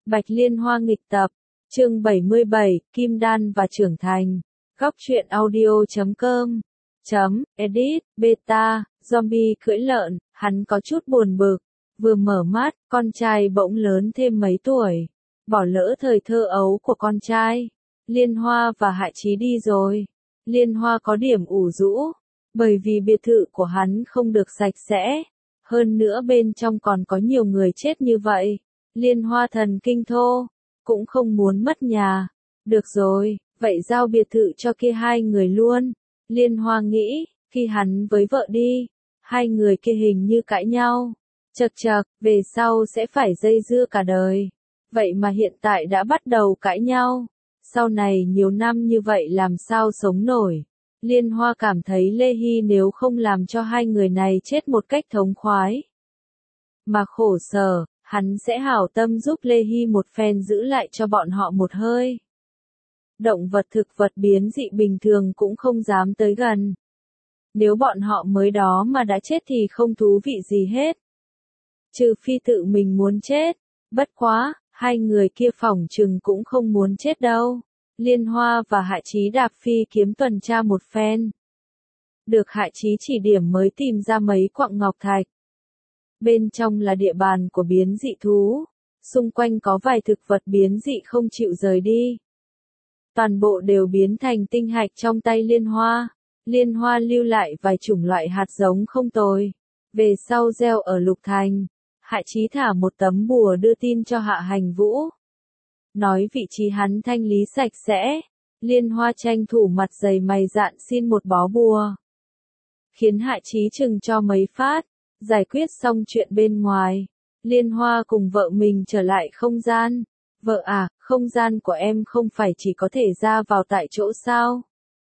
Bạch Liên Hoa nghịch tập, chương 77, Kim Đan và trưởng thành. Góc truyện audio.com edit, beta, zombie cưỡi lợn, hắn có chút buồn bực. Vừa mở mắt, con trai bỗng lớn thêm mấy tuổi. Bỏ lỡ thời thơ ấu của con trai. Liên Hoa và Hạ Chí đi rồi. Liên Hoa có điểm ủ rũ, bởi vì biệt thự của hắn không được sạch sẽ. Hơn nữa bên trong còn có nhiều người chết như vậy. Liên Hoa thần kinh thô, cũng không muốn mất nhà. Được rồi, vậy giao biệt thự cho kia hai người luôn. Liên Hoa nghĩ, khi hắn với vợ đi, hai người kia hình như cãi nhau. Chật chật, về sau sẽ phải dây dưa cả đời. Vậy mà hiện tại đã bắt đầu cãi nhau. Sau này nhiều năm như vậy làm sao sống nổi. Liên Hoa cảm thấy Lê Hy nếu không làm cho hai người này chết một cách thống khoái mà khổ sở, hắn sẽ hảo tâm giúp Lê Hy một phen giữ lại cho bọn họ một hơi. Động vật thực vật biến dị bình thường cũng không dám tới gần. Nếu bọn họ mới đó mà đã chết thì không thú vị gì hết. Trừ phi tự mình muốn chết. Bất quá, hai người kia phỏng chừng cũng không muốn chết đâu. Liên Hoa và Hạ Chí đạp phi kiếm tuần tra một phen. Được Hạ Chí chỉ điểm mới tìm ra mấy quặng ngọc thạch. Bên trong là địa bàn của biến dị thú. Xung quanh có vài thực vật biến dị không chịu rời đi. Toàn bộ đều biến thành tinh hạch trong tay Liên Hoa. Liên Hoa lưu lại vài chủng loại hạt giống không tồi. Về sau gieo ở Lục Thành. Hạ Chí thả một tấm bùa đưa tin cho Hạ Hành Vũ. Nói vị trí hắn thanh lý sạch sẽ. Liên Hoa tranh thủ mặt dày mày dạn xin một bó bùa. Khiến Hạ Chí chừng cho mấy phát. Giải quyết xong chuyện bên ngoài. Liên Hoa cùng vợ mình trở lại không gian. Vợ à, không gian của em không phải chỉ có thể ra vào tại chỗ sao?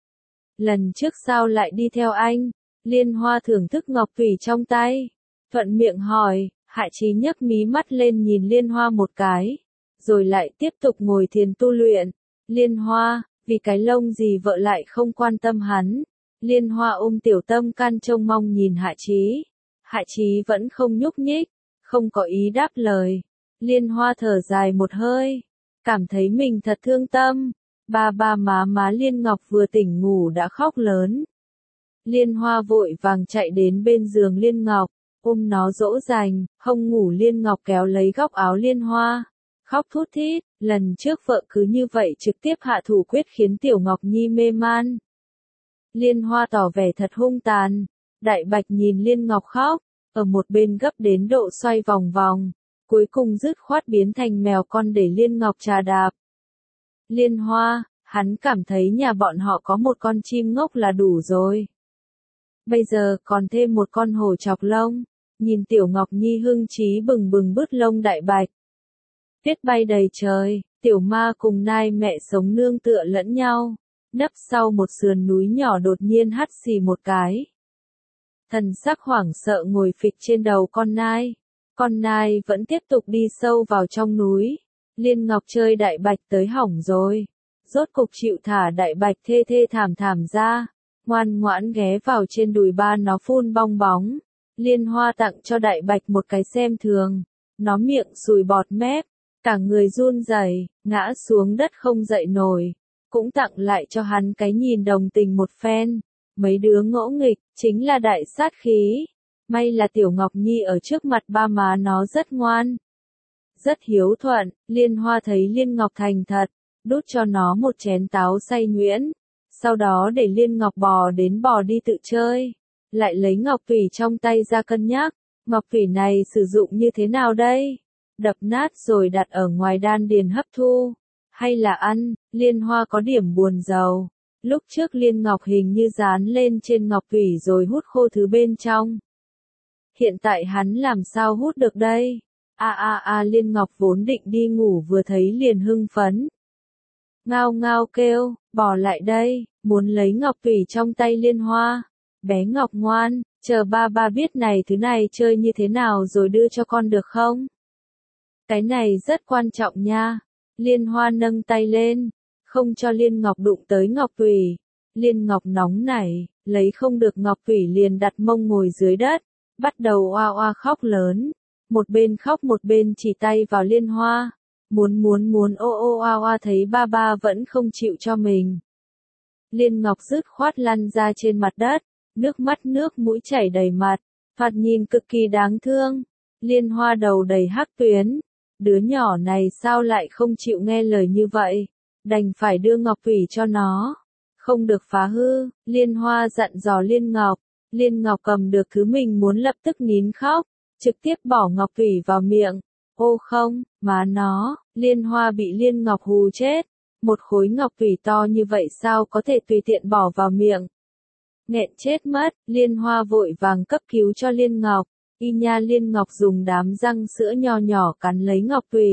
Lần trước sao lại đi theo anh? Liên Hoa thưởng thức ngọc thủy trong tay. Thuận miệng hỏi, Hạ Chí nhấc mí mắt lên nhìn Liên Hoa một cái. Rồi lại tiếp tục ngồi thiền tu luyện. Liên Hoa, vì cái lông gì vợ lại không quan tâm hắn. Liên Hoa ôm tiểu tâm can trông mong nhìn Hạ Chí. Hạ Chí vẫn không nhúc nhích, không có ý đáp lời. Liên Hoa thở dài một hơi, cảm thấy mình thật thương tâm. Ba má Liên Ngọc vừa tỉnh ngủ đã khóc lớn. Liên Hoa vội vàng chạy đến bên giường Liên Ngọc, ôm nó dỗ dành, không ngủ. Liên Ngọc kéo lấy góc áo Liên Hoa, khóc thút thít. Lần trước vợ cứ như vậy trực tiếp hạ thủ quyết khiến Tiểu Ngọc Nhi mê man. Liên Hoa tỏ vẻ thật hung tàn. Đại Bạch nhìn Liên Ngọc khóc, ở một bên gấp đến độ xoay vòng vòng, cuối cùng dứt khoát biến thành mèo con để Liên Ngọc trà đạp. Liên Hoa, hắn cảm thấy nhà bọn họ có một con chim ngốc là đủ rồi. Bây giờ còn thêm một con hổ chọc lông, nhìn Tiểu Ngọc Nhi hưng trí bừng bừng bứt lông Đại Bạch. Tuyết bay đầy trời, Tiểu Ma cùng nai mẹ sống nương tựa lẫn nhau, nấp sau một sườn núi nhỏ đột nhiên hắt xì một cái. Thần sắc hoảng sợ ngồi phịch trên đầu con nai. Con nai vẫn tiếp tục đi sâu vào trong núi. Liên Ngọc chơi Đại Bạch tới hỏng rồi. Rốt cục chịu thả Đại Bạch thê thê thảm thảm ra. Ngoan ngoãn ghé vào trên đùi ba nó phun bong bóng. Liên Hoa tặng cho Đại Bạch một cái xem thường. Nó miệng sùi bọt mép. Cả người run rẩy, ngã xuống đất không dậy nổi. Cũng tặng lại cho hắn cái nhìn đồng tình một phen. Mấy đứa ngỗ nghịch, chính là đại sát khí. May là Tiểu Ngọc Nhi ở trước mặt ba má nó rất ngoan. Rất hiếu thuận. Liên Hoa thấy Liên Ngọc thành thật, đút cho nó một chén táo xay nhuyễn. Sau đó để Liên Ngọc bò đi tự chơi. Lại lấy ngọc thủy trong tay ra cân nhắc. Ngọc thủy này sử dụng như thế nào đây? Đập nát rồi đặt ở ngoài đan điền hấp thu. Hay là ăn? Liên Hoa có điểm buồn rầu. Lúc trước Liên Ngọc hình như dán lên trên ngọc thủy rồi hút khô thứ bên trong. Hiện tại hắn làm sao hút được đây? Liên Ngọc vốn định đi ngủ vừa thấy liền hưng phấn. Ngao ngao kêu, bỏ lại đây, muốn lấy ngọc thủy trong tay Liên Hoa. Bé Ngọc ngoan, chờ ba biết này thứ này chơi như thế nào rồi đưa cho con được không? Cái này rất quan trọng nha. Liên Hoa nâng tay lên. Không cho Liên Ngọc đụng tới ngọc thủy. Liên Ngọc nóng nảy, lấy không được ngọc thủy liền đặt mông ngồi dưới đất, bắt đầu oa oa khóc lớn. Một bên khóc một bên chỉ tay vào Liên Hoa. Muốn ô ô oa oa thấy ba ba vẫn không chịu cho mình. Liên Ngọc dứt khoát lăn ra trên mặt đất, nước mắt nước mũi chảy đầy mặt, thoạt nhìn cực kỳ đáng thương. Liên Hoa đầu đầy hắc tuyến, đứa nhỏ này sao lại không chịu nghe lời như vậy, đành phải đưa ngọc thủy cho nó, không được phá hư. Liên Hoa dặn dò Liên Ngọc cầm được thứ mình muốn lập tức nín khóc, trực tiếp bỏ ngọc thủy vào miệng. Ô không, má nó, Liên Hoa bị Liên Ngọc hù chết, một khối ngọc thủy to như vậy sao có thể tùy tiện bỏ vào miệng. Nghẹn chết mất, Liên Hoa vội vàng cấp cứu cho Liên Ngọc. Y nha Liên Ngọc dùng đám răng sữa nho nhỏ cắn lấy ngọc thủy,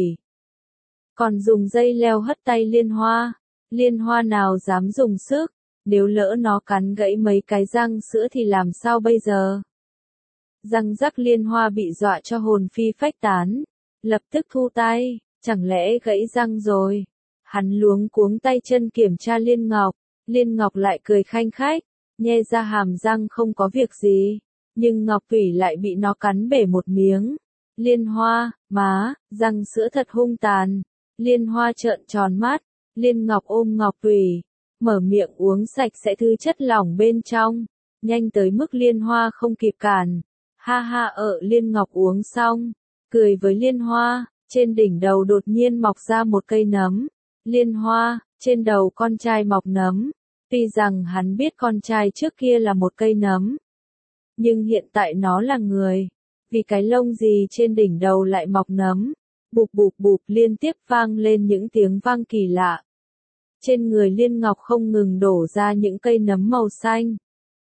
còn dùng dây leo hất tay Liên Hoa. Liên Hoa nào dám dùng sức, nếu lỡ nó cắn gãy mấy cái răng sữa thì làm sao bây giờ? Răng rắc Liên Hoa bị dọa cho hồn phi phách tán, lập tức thu tay, chẳng lẽ gãy răng rồi? Hắn luống cuống tay chân kiểm tra Liên Ngọc lại cười khanh khách, nhe ra hàm răng không có việc gì, nhưng ngọc thủy lại bị nó cắn bể một miếng. Liên Hoa, má, răng sữa thật hung tàn. Liên Hoa trợn tròn mắt, Liên Ngọc ôm ngọc thủy, mở miệng uống sạch sẽ thứ chất lỏng bên trong, nhanh tới mức Liên Hoa không kịp cản. Ha ha, Liên Ngọc uống xong, cười với Liên Hoa, trên đỉnh đầu đột nhiên mọc ra một cây nấm. Liên Hoa, trên đầu con trai mọc nấm. Tuy rằng hắn biết con trai trước kia là một cây nấm, nhưng hiện tại nó là người, vì cái lông gì trên đỉnh đầu lại mọc nấm. Bụp bụp bụp liên tiếp vang lên những tiếng vang kỳ lạ. Trên người Liên Ngọc không ngừng đổ ra những cây nấm màu xanh.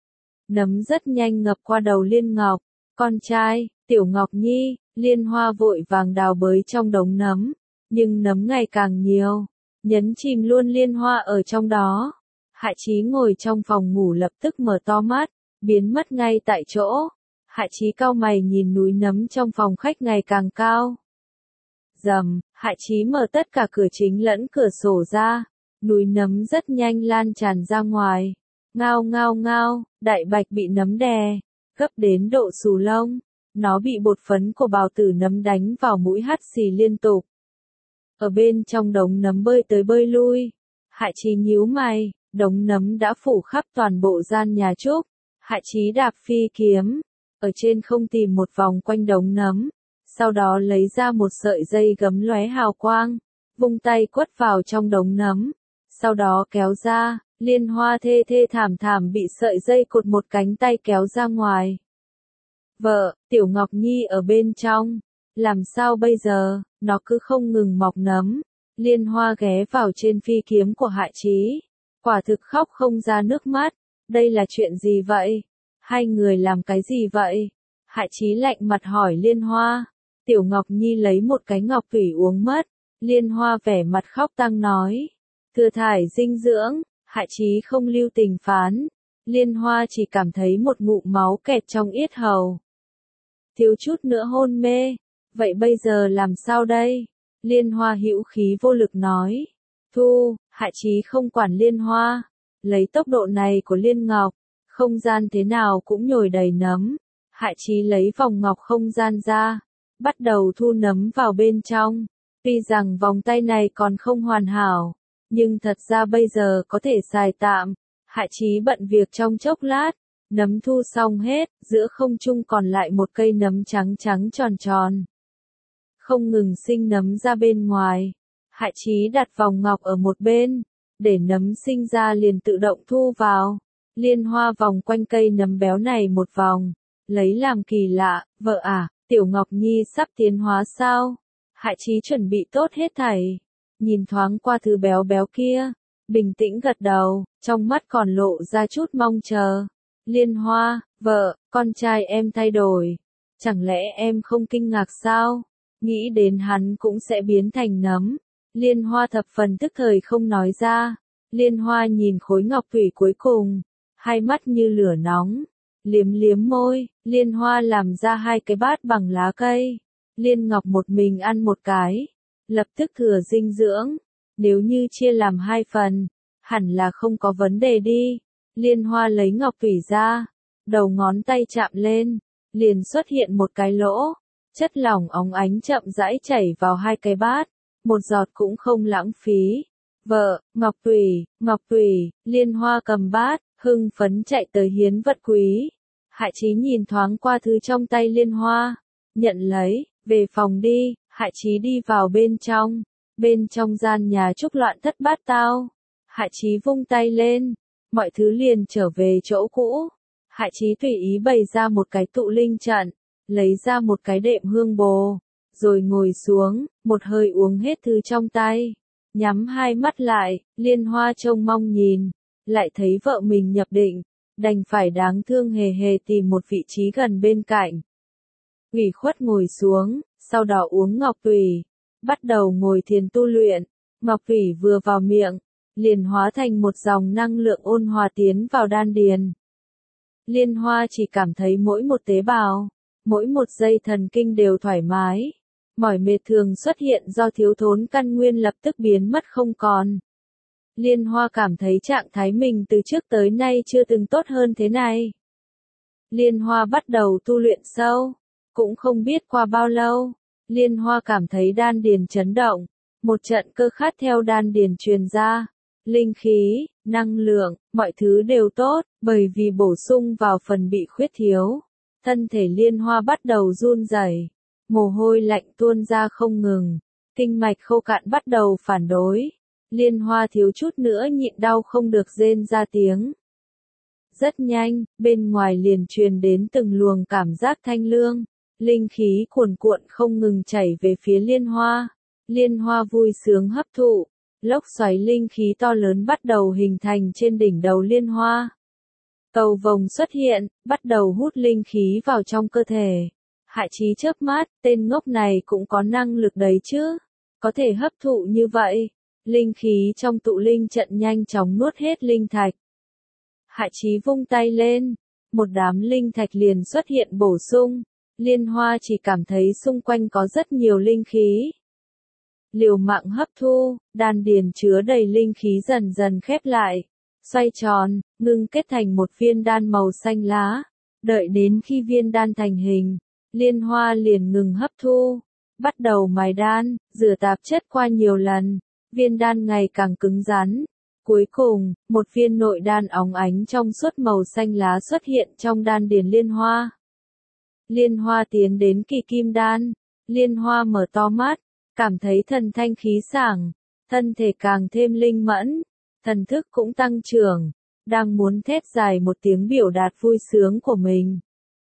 Nấm rất nhanh ngập qua đầu Liên Ngọc. Con trai, Tiểu Ngọc Nhi, Liên Hoa vội vàng đào bới trong đống nấm, nhưng nấm ngày càng nhiều, nhấn chìm luôn Liên Hoa ở trong đó. Hạ Chí ngồi trong phòng ngủ lập tức mở to mắt, biến mất ngay tại chỗ. Hạ Chí cau mày nhìn núi nấm trong phòng khách ngày càng cao. Rầm, Hạ Chí mở tất cả cửa chính lẫn cửa sổ ra, núi nấm rất nhanh lan tràn ra ngoài. Ngao ngao ngao, đại bạch bị nấm đè, gấp đến độ xù lông, nó bị bột phấn của bào tử nấm đánh vào mũi hắt xì liên tục. Ở bên trong đống nấm bơi tới bơi lui, Hạ Chí nhíu mày, đống nấm đã phủ khắp toàn bộ gian nhà Trúc. Hạ Chí đạp phi kiếm, ở trên không tìm một vòng quanh đống nấm, sau đó lấy ra một sợi dây gấm lóe hào quang, vung tay quất vào trong đống nấm, sau đó kéo ra. Liên Hoa thê thê thảm thảm bị sợi dây cột một cánh tay kéo ra ngoài. Vợ, Tiểu Ngọc Nhi ở bên trong, làm sao bây giờ, nó cứ không ngừng mọc nấm. Liên Hoa ghé vào trên phi kiếm của Hạ Chí, quả thực khóc không ra nước mắt. Đây là chuyện gì vậy? Hai người làm cái gì vậy? Hạ Chí lạnh mặt hỏi Liên Hoa. Tiểu Ngọc Nhi lấy một cái ngọc thủy uống mất. Liên Hoa vẻ mặt khóc tang nói, thừa thải dinh dưỡng. Hạ Chí không lưu tình phán. Liên Hoa chỉ cảm thấy một ngụm máu kẹt trong yết hầu, thiếu chút nữa hôn mê. Vậy bây giờ làm sao đây? Liên Hoa hữu khí vô lực nói. Hạ Chí không quản Liên Hoa. Lấy tốc độ này của Liên Ngọc, không gian thế nào cũng nhồi đầy nấm. Hạ Chí lấy vòng ngọc không gian ra, bắt đầu thu nấm vào bên trong. Tuy rằng vòng tay này còn không hoàn hảo, nhưng thật ra bây giờ có thể xài tạm. Hạ Chí bận việc trong chốc lát, nấm thu xong hết, giữa không trung còn lại một cây nấm trắng trắng tròn tròn, không ngừng sinh nấm ra bên ngoài. Hạ Chí đặt vòng ngọc ở một bên, để nấm sinh ra liền tự động thu vào. Liên Hoa vòng quanh cây nấm béo này một vòng, lấy làm kỳ lạ. Vợ à, Tiểu Ngọc Nhi sắp tiến hóa sao? Hạ Chí chuẩn bị tốt hết thảy, nhìn thoáng qua thứ béo béo kia, bình tĩnh gật đầu, trong mắt còn lộ ra chút mong chờ. Liên Hoa, vợ, con trai em thay đổi, chẳng lẽ em không kinh ngạc sao? Nghĩ đến hắn cũng sẽ biến thành nấm. Liên Hoa thập phần tức thời không nói ra. Liên Hoa nhìn khối ngọc thủy cuối cùng, hai mắt như lửa nóng, liếm liếm môi. Liên Hoa làm ra hai cái bát bằng lá cây. Liên Ngọc một mình ăn một cái, lập tức thừa dinh dưỡng. Nếu như chia làm hai phần, hẳn là không có vấn đề đi. Liên Hoa lấy ngọc thủy ra, đầu ngón tay chạm lên, liền xuất hiện một cái lỗ. Chất lỏng óng ánh chậm rãi chảy vào hai cái bát. một giọt cũng không lãng phí. Vợ, Ngọc Tùy, Liên Hoa cầm bát, hưng phấn chạy tới hiến vật quý. Hạ Chí nhìn thoáng qua thứ trong tay Liên Hoa, nhận lấy, về phòng đi. Hạ Chí đi vào bên trong gian nhà trúc loạn thất bát tao. Hạ Chí vung tay lên, mọi thứ liền trở về chỗ cũ. Hạ Chí tùy ý bày ra một cái tụ linh trận, lấy ra một cái đệm hương bồ, rồi ngồi xuống, một hơi uống hết thứ trong tay, nhắm hai mắt lại. Liên Hoa trông mong nhìn, lại thấy vợ mình nhập định, đành phải đáng thương hề hề tìm một vị trí gần bên cạnh. Ủy khuất ngồi xuống, sau đó uống ngọc tùy, bắt đầu ngồi thiền tu luyện. Ngọc tùy vừa vào miệng, liền hóa thành một dòng năng lượng ôn hòa tiến vào đan điền. Liên Hoa chỉ cảm thấy mỗi một tế bào, mỗi một dây thần kinh đều thoải mái. Mỏi mệt thường xuất hiện do thiếu thốn căn nguyên lập tức biến mất không còn. Liên Hoa cảm thấy trạng thái mình từ trước tới nay chưa từng tốt hơn thế này. Liên Hoa bắt đầu tu luyện sâu, cũng không biết qua bao lâu, Liên Hoa cảm thấy đan điền chấn động, một trận cơ khát theo đan điền truyền ra, linh khí, năng lượng, mọi thứ đều tốt, bởi vì bổ sung vào phần bị khuyết thiếu. Thân thể Liên Hoa bắt đầu run rẩy, mồ hôi lạnh tuôn ra không ngừng, kinh mạch khô cạn bắt đầu phản đối. Liên Hoa thiếu chút nữa nhịn đau không được rên ra tiếng. Rất nhanh, bên ngoài liền truyền đến từng luồng cảm giác thanh lương, linh khí cuồn cuộn không ngừng chảy về phía Liên Hoa. Liên Hoa vui sướng hấp thụ, lốc xoáy linh khí to lớn bắt đầu hình thành trên đỉnh đầu Liên Hoa. Cầu vồng xuất hiện, bắt đầu hút linh khí vào trong cơ thể. Hạ Chí chớp mắt, tên ngốc này cũng có năng lực đấy chứ, có thể hấp thụ như vậy. Linh khí trong tụ linh trận nhanh chóng nuốt hết linh thạch. Hạ Chí vung tay lên, một đám linh thạch liền xuất hiện bổ sung. Liên Hoa chỉ cảm thấy xung quanh có rất nhiều linh khí. Liều mạng hấp thu, đan điền chứa đầy linh khí dần dần khép lại, xoay tròn, ngưng kết thành một viên đan màu xanh lá. Đợi đến khi viên đan thành hình, Liên Hoa liền ngừng hấp thu, bắt đầu mài đan, rửa tạp chất qua nhiều lần. Viên đan ngày càng cứng rắn. Cuối cùng, một viên nội đan óng ánh trong suốt màu xanh lá xuất hiện trong đan điền Liên Hoa. Liên Hoa tiến đến kỳ kim đan. Liên Hoa mở to mắt, cảm thấy thần thanh khí sảng, thân thể càng thêm linh mẫn, thần thức cũng tăng trưởng, đang muốn thét dài một tiếng biểu đạt vui sướng của mình.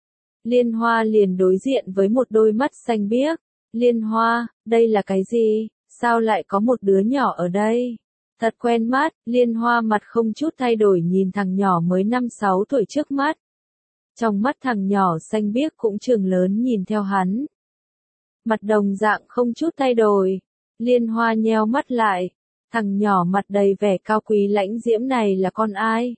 Liên Hoa liền đối diện với một đôi mắt xanh biếc. Liên Hoa, đây là cái gì? Sao lại có một đứa nhỏ ở đây? Thật quen mắt. Liên Hoa mặt không chút thay đổi nhìn thằng nhỏ mới 5-6 tuổi trước mắt. Trong mắt thằng nhỏ xanh biếc cũng trừng lớn nhìn theo hắn. Mặt đồng dạng không chút thay đổi. Liên Hoa nheo mắt lại. Thằng nhỏ mặt đầy vẻ cao quý lãnh diễm này là con ai?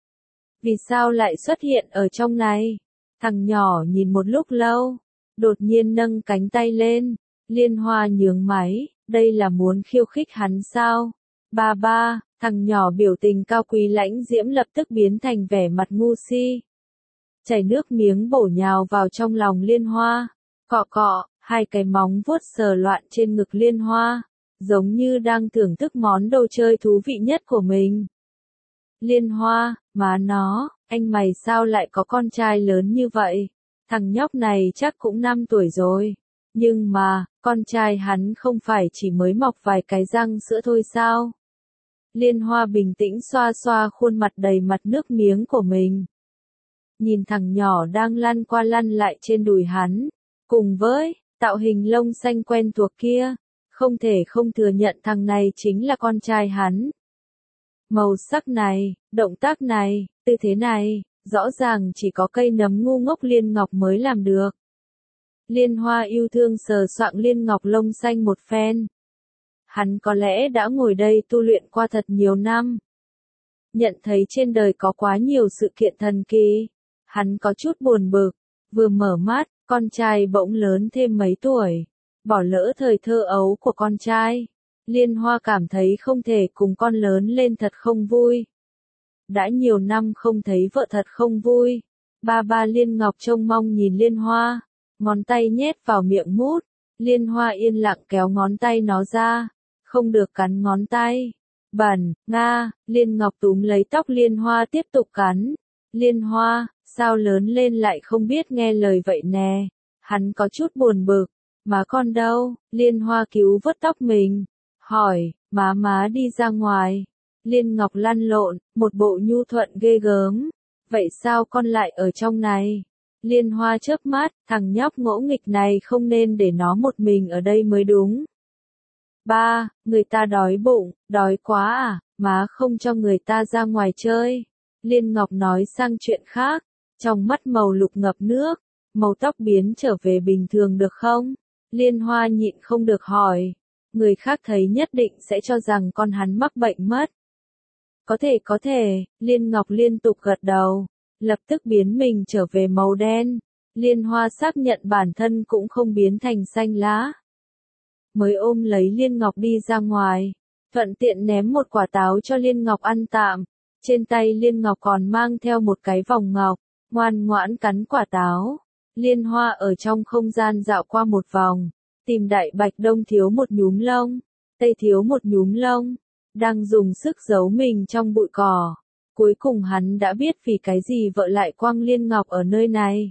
Vì sao lại xuất hiện ở trong này? Thằng nhỏ nhìn một lúc lâu, đột nhiên nâng cánh tay lên. Liên Hoa nhướng máy, đây là muốn khiêu khích hắn sao? Ba, thằng nhỏ biểu tình cao quý lãnh diễm lập tức biến thành vẻ mặt ngu si. Chảy nước miếng bổ nhào vào trong lòng Liên Hoa, cọ cọ, hai cái móng vuốt sờ loạn trên ngực Liên Hoa, giống như đang thưởng thức món đồ chơi thú vị nhất của mình. Liên Hoa, má nó, anh mày sao lại có con trai lớn như vậy? Thằng nhóc này chắc cũng 5 tuổi rồi. Nhưng mà, con trai hắn không phải chỉ mới mọc vài cái răng sữa thôi sao? Liên Hoa bình tĩnh xoa xoa khuôn mặt đầy mặt nước miếng của mình. Nhìn thằng nhỏ đang lăn qua lăn lại trên đùi hắn, cùng với tạo hình lông xanh quen thuộc kia, không thể không thừa nhận thằng này chính là con trai hắn. Màu sắc này, động tác này, tư thế này, rõ ràng chỉ có cây nấm ngu ngốc Liên Ngọc mới làm được. Liên Hoa yêu thương sờ soạng Liên Ngọc lông xanh một phen. Hắn có lẽ đã ngồi đây tu luyện qua thật nhiều năm. Nhận thấy trên đời có quá nhiều sự kiện thần kỳ. Hắn có chút buồn bực, vừa mở mắt, con trai bỗng lớn thêm mấy tuổi. Bỏ lỡ thời thơ ấu của con trai. Liên Hoa cảm thấy không thể cùng con lớn lên thật không vui. Đã nhiều năm không thấy vợ thật không vui. Ba Liên Ngọc trông mong nhìn Liên Hoa, ngón tay nhét vào miệng mút, Liên Hoa yên lặng kéo ngón tay nó ra. Không được cắn ngón tay. Bẩn, Nga, Liên Ngọc túm lấy tóc Liên Hoa tiếp tục cắn. Liên Hoa, sao lớn lên lại không biết nghe lời vậy nè. Hắn có chút buồn bực. Má con đâu? Liên Hoa cứu vớt tóc mình. Hỏi, má đi ra ngoài. Liên Ngọc lăn lộn, một bộ nhu thuận ghê gớm. Vậy sao con lại ở trong này? Liên Hoa chớp mắt, thằng nhóc ngỗ nghịch này không nên để nó một mình ở đây mới đúng. Ba, người ta đói bụng, đói quá à, má không cho người ta ra ngoài chơi. Liên Ngọc nói sang chuyện khác, trong mắt màu lục ngập nước, màu tóc biến trở về bình thường được không? Liên Hoa nhịn không được hỏi, người khác thấy nhất định sẽ cho rằng con hắn mắc bệnh mất. Có thể, Liên Ngọc liên tục gật đầu, lập tức biến mình trở về màu đen. Liên Hoa xác nhận bản thân cũng không biến thành xanh lá. Mới ôm lấy Liên Ngọc đi ra ngoài, thuận tiện ném một quả táo cho Liên Ngọc ăn tạm. Trên tay Liên Ngọc còn mang theo một cái vòng ngọc, ngoan ngoãn cắn quả táo. Liên Hoa ở trong không gian dạo qua một vòng, tìm đại bạch đông thiếu một nhúm lông, tây thiếu một nhúm lông, đang dùng sức giấu mình trong bụi cỏ. Cuối cùng hắn đã biết vì cái gì vợ lại quăng Liên Ngọc ở nơi này.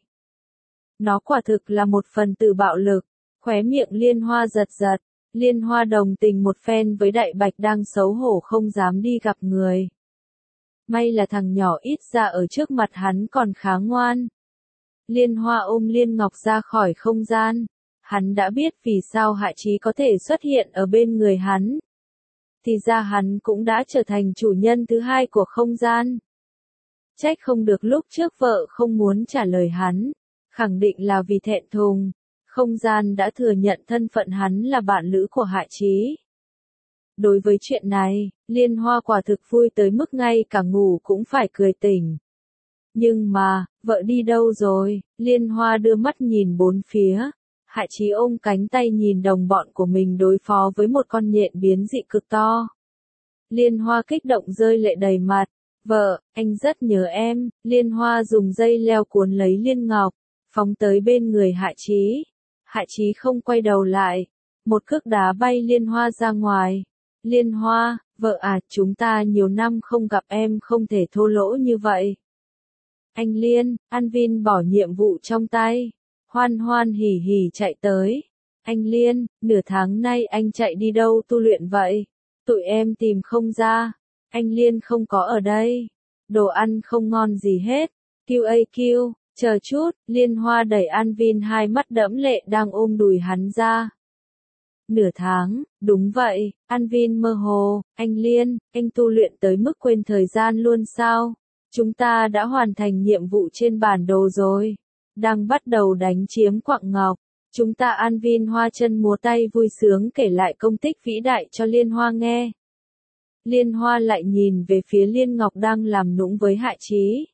Nó quả thực là một phần tử bạo lực. Khóe miệng Liên Hoa giật giật, Liên Hoa đồng tình một phen với đại bạch đang xấu hổ không dám đi gặp người. May là thằng nhỏ ít ra ở trước mặt hắn còn khá ngoan. Liên Hoa ôm Liên Ngọc ra khỏi không gian. Hắn đã biết vì sao Hạ Chí có thể xuất hiện ở bên người hắn. Thì ra hắn cũng đã trở thành chủ nhân thứ hai của không gian. Trách không được lúc trước vợ không muốn trả lời hắn. Khẳng định là vì thẹn thùng. Không gian đã thừa nhận thân phận hắn là bạn lữ của Hạ Chí. Đối với chuyện này, Liên Hoa quả thực vui tới mức ngay cả ngủ cũng phải cười tỉnh. Nhưng mà, vợ đi đâu rồi? Liên Hoa đưa mắt nhìn bốn phía. Hạ Chí ôm cánh tay nhìn đồng bọn của mình đối phó với một con nhện biến dị cực to. Liên Hoa kích động rơi lệ đầy mặt. Vợ, anh rất nhớ em. Liên Hoa dùng dây leo cuốn lấy Liên Ngọc, phóng tới bên người Hạ Chí. Hạ Chí không quay đầu lại. Một cước đá bay Liên Hoa ra ngoài. Liên Hoa, vợ à, chúng ta nhiều năm không gặp em không thể thô lỗ như vậy. Anh Liên, An Vin bỏ nhiệm vụ trong tay. Hoan hoan hỉ hỉ chạy tới. Anh Liên, nửa tháng nay anh chạy đi đâu tu luyện vậy? Tụi em tìm không ra. Anh Liên không có ở đây. Đồ ăn không ngon gì hết. QAQ, chờ chút, Liên Hoa đẩy An Vin hai mắt đẫm lệ đang ôm đùi hắn ra. Nửa tháng, đúng vậy, An Vin mơ hồ, anh Liên, anh tu luyện tới mức quên thời gian luôn sao? Chúng ta đã hoàn thành nhiệm vụ trên bản đồ rồi. Đang bắt đầu đánh chiếm Quặng Ngọc. Chúng ta An Vin hoa chân múa tay vui sướng kể lại công tích vĩ đại cho Liên Hoa nghe. Liên Hoa lại nhìn về phía Liên Ngọc đang làm nũng với Hạ Chí.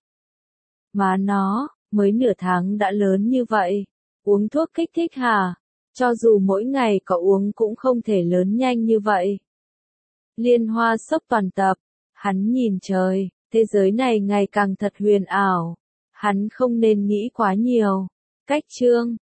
Má nó, mới nửa tháng đã lớn như vậy. Uống thuốc kích thích hả? Cho dù mỗi ngày có uống cũng không thể lớn nhanh như vậy. Liên Hoa sốc toàn tập. Hắn nhìn trời, thế giới này ngày càng thật huyền ảo. Hắn không nên nghĩ quá nhiều. Cách chương